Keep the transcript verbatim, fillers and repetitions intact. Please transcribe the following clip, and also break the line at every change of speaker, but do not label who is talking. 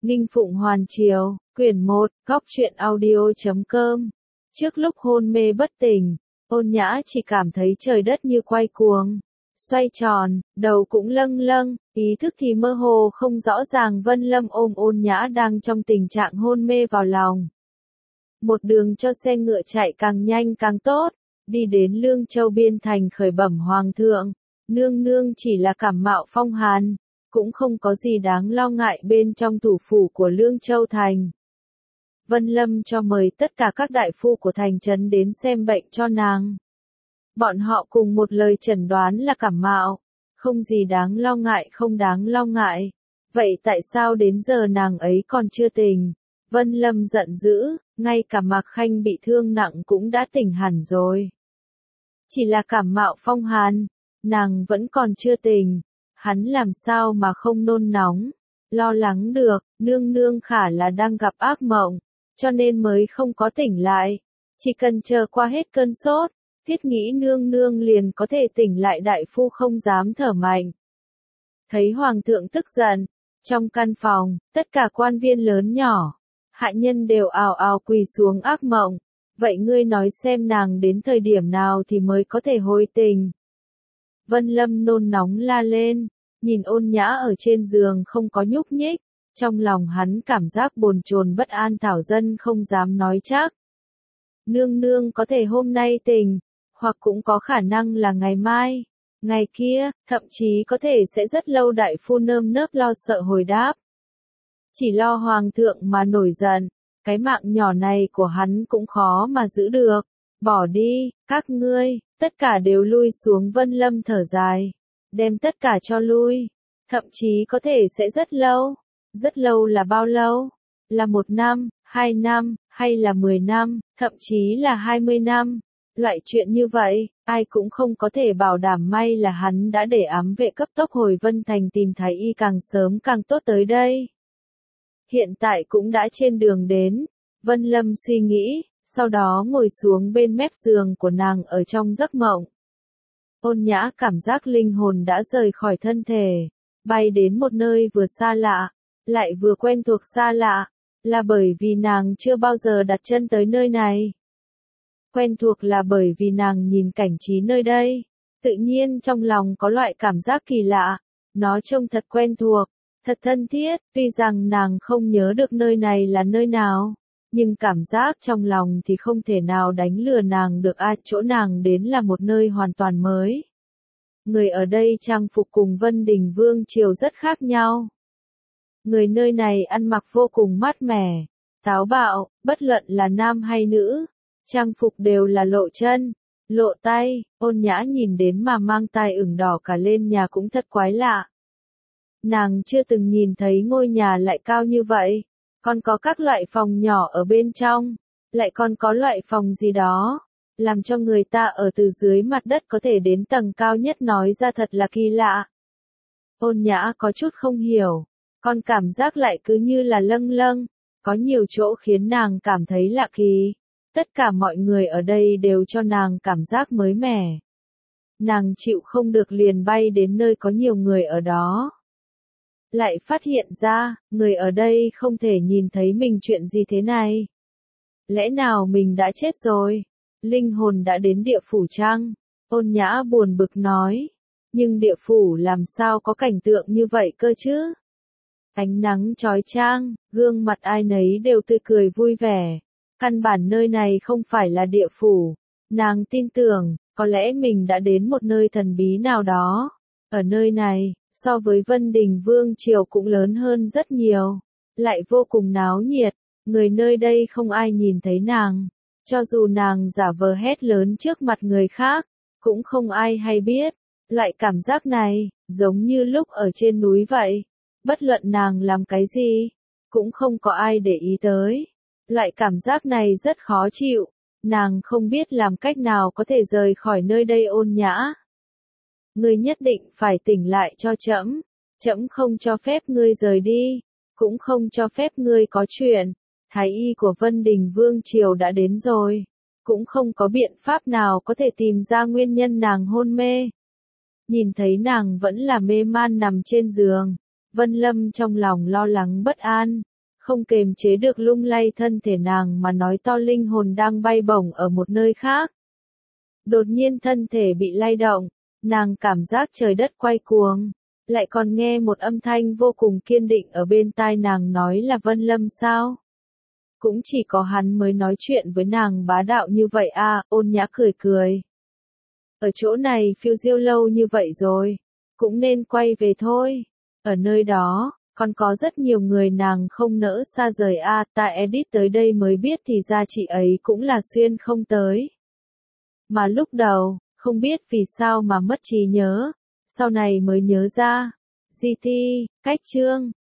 Nghinh Phụng Hoàn Triều, quyển một, góc truyện audio chấm com. Trước lúc hôn mê bất tỉnh, Ôn Nhã chỉ cảm thấy trời đất như quay cuồng, xoay tròn, đầu cũng lâng lâng, ý thức thì mơ hồ không rõ ràng. Vân Lâm ôm Ôn Nhã đang trong tình trạng hôn mê vào lòng. Một đường cho xe ngựa chạy càng nhanh càng tốt, đi đến Lương Châu biên thành khởi bẩm hoàng thượng, nương nương chỉ là cảm mạo phong hàn, cũng không có gì đáng lo ngại bên trong thủ phủ của Lương Châu thành. Vân Lâm cho mời tất cả các đại phu của thành trấn đến xem bệnh cho nàng. Bọn họ cùng một lời chẩn đoán là cảm mạo, không gì đáng lo ngại, không đáng lo ngại. Vậy tại sao đến giờ nàng ấy còn chưa tỉnh? Vân Lâm giận dữ, ngay cả Mạc Khanh bị thương nặng cũng đã tỉnh hẳn rồi. Chỉ là cảm mạo phong hàn, nàng vẫn còn chưa tỉnh, hắn làm sao mà không nôn nóng, lo lắng được, nương nương khả là đang gặp ác mộng, cho nên mới không có tỉnh lại. Chỉ cần chờ qua hết cơn sốt, thiết nghĩ nương nương liền có thể tỉnh lại. Đại phu không dám thở mạnh. Thấy hoàng thượng tức giận, trong căn phòng, tất cả quan viên lớn nhỏ, hạ nhân đều ào ào quỳ xuống. Ác mộng, vậy ngươi nói xem nàng đến thời điểm nào thì mới có thể hồi tình? Vân Lâm nôn nóng la lên, nhìn Ôn Nhã ở trên giường không có nhúc nhích, trong lòng hắn cảm giác bồn chồn bất an. Thảo dân không dám nói chắc. Nương nương có thể hôm nay tỉnh, hoặc cũng có khả năng là ngày mai, ngày kia, thậm chí có thể sẽ rất lâu. Đại phu nơm nớp lo sợ hồi đáp. Chỉ lo hoàng thượng mà nổi giận, cái mạng nhỏ này của hắn cũng khó mà giữ được. Bỏ đi, các ngươi, tất cả đều lui xuống. Vân Lâm thở dài, đem tất cả cho lui, thậm chí có thể sẽ rất lâu. Rất lâu là bao lâu? Là một năm, hai năm, hay là mười năm, thậm chí là hai mươi năm? Loại chuyện như vậy, ai cũng không có thể bảo đảm. May là hắn đã để ám vệ cấp tốc hồi Vân Thành tìm thái y càng sớm càng tốt tới đây. Hiện tại cũng đã trên đường đến, Vân Lâm suy nghĩ, sau đó ngồi xuống bên mép giường của nàng ở trong giấc mộng. Ôn Nhã cảm giác linh hồn đã rời khỏi thân thể, bay đến một nơi vừa xa lạ, lại vừa quen thuộc. Xa lạ, là bởi vì nàng chưa bao giờ đặt chân tới nơi này. Quen thuộc là bởi vì nàng nhìn cảnh trí nơi đây, tự nhiên trong lòng có loại cảm giác kỳ lạ, nó trông thật quen thuộc, thật thân thiết. Tuy rằng nàng không nhớ được nơi này là nơi nào, nhưng cảm giác trong lòng thì không thể nào đánh lừa nàng được. À, chỗ nàng đến là một nơi hoàn toàn mới. Người ở đây trang phục cùng Vân Đình Vương triều rất khác nhau. Người nơi này ăn mặc vô cùng mát mẻ, táo bạo, bất luận là nam hay nữ, trang phục đều là lộ chân, lộ tay. Ôn Nhã nhìn đến mà mang tai ửng đỏ cả lên. Nhà cũng thật quái lạ. Nàng chưa từng nhìn thấy ngôi nhà lại cao như vậy, còn có các loại phòng nhỏ ở bên trong, lại còn có loại phòng gì đó, làm cho người ta ở từ dưới mặt đất có thể đến tầng cao nhất. Nói ra thật là kỳ lạ. Ôn Nhã có chút không hiểu, còn cảm giác lại cứ như là lâng lâng, có nhiều chỗ khiến nàng cảm thấy lạ kỳ. Tất cả mọi người ở đây đều cho nàng cảm giác mới mẻ. Nàng chịu không được liền bay đến nơi có nhiều người ở đó. Lại phát hiện ra, người ở đây không thể nhìn thấy mình. Chuyện gì thế này? Lẽ nào mình đã chết rồi? Linh hồn đã đến địa phủ chăng? Ôn Nhã buồn bực nói. Nhưng địa phủ làm sao có cảnh tượng như vậy cơ chứ? Ánh nắng chói chang, gương mặt ai nấy đều tươi cười vui vẻ. Căn bản nơi này không phải là địa phủ. Nàng tin tưởng, có lẽ mình đã đến một nơi thần bí nào đó. Ở nơi này, so với Vân Đình Vương triều cũng lớn hơn rất nhiều. Lại vô cùng náo nhiệt, người nơi đây không ai nhìn thấy nàng. Cho dù nàng giả vờ hét lớn trước mặt người khác, cũng không ai hay biết. Loại cảm giác này, giống như lúc ở trên núi vậy. Bất luận nàng làm cái gì, cũng không có ai để ý tới. Loại cảm giác này rất khó chịu, nàng không biết làm cách nào có thể rời khỏi nơi đây. Ôn Nhã, ngươi nhất định phải tỉnh lại cho trẫm, trẫm không cho phép ngươi rời đi, cũng không cho phép ngươi có chuyện. Thái y của Vân Đình Vương triều đã đến rồi, cũng không có biện pháp nào có thể tìm ra nguyên nhân nàng hôn mê. Nhìn thấy nàng vẫn là mê man nằm trên giường, Vân Lâm trong lòng lo lắng bất an, không kềm chế được lung lay thân thể nàng mà nói to linh hồn đang bay bổng ở một nơi khác. Đột nhiên thân thể bị lay động, nàng cảm giác trời đất quay cuồng, lại còn nghe một âm thanh vô cùng kiên định ở bên tai nàng nói là Vân Lâm sao? Cũng chỉ có hắn mới nói chuyện với nàng bá đạo như vậy à, Ôn Nhã cười cười. Ở chỗ này phiêu diêu lâu như vậy rồi, cũng nên quay về thôi. Ở nơi đó, còn có rất nhiều người nàng không nỡ xa rời a, à, ta edit tới đây mới biết thì ra chị ấy cũng là xuyên không tới. Mà lúc đầu, không biết vì sao mà mất trí nhớ, sau này mới nhớ ra. giê tê, cách chương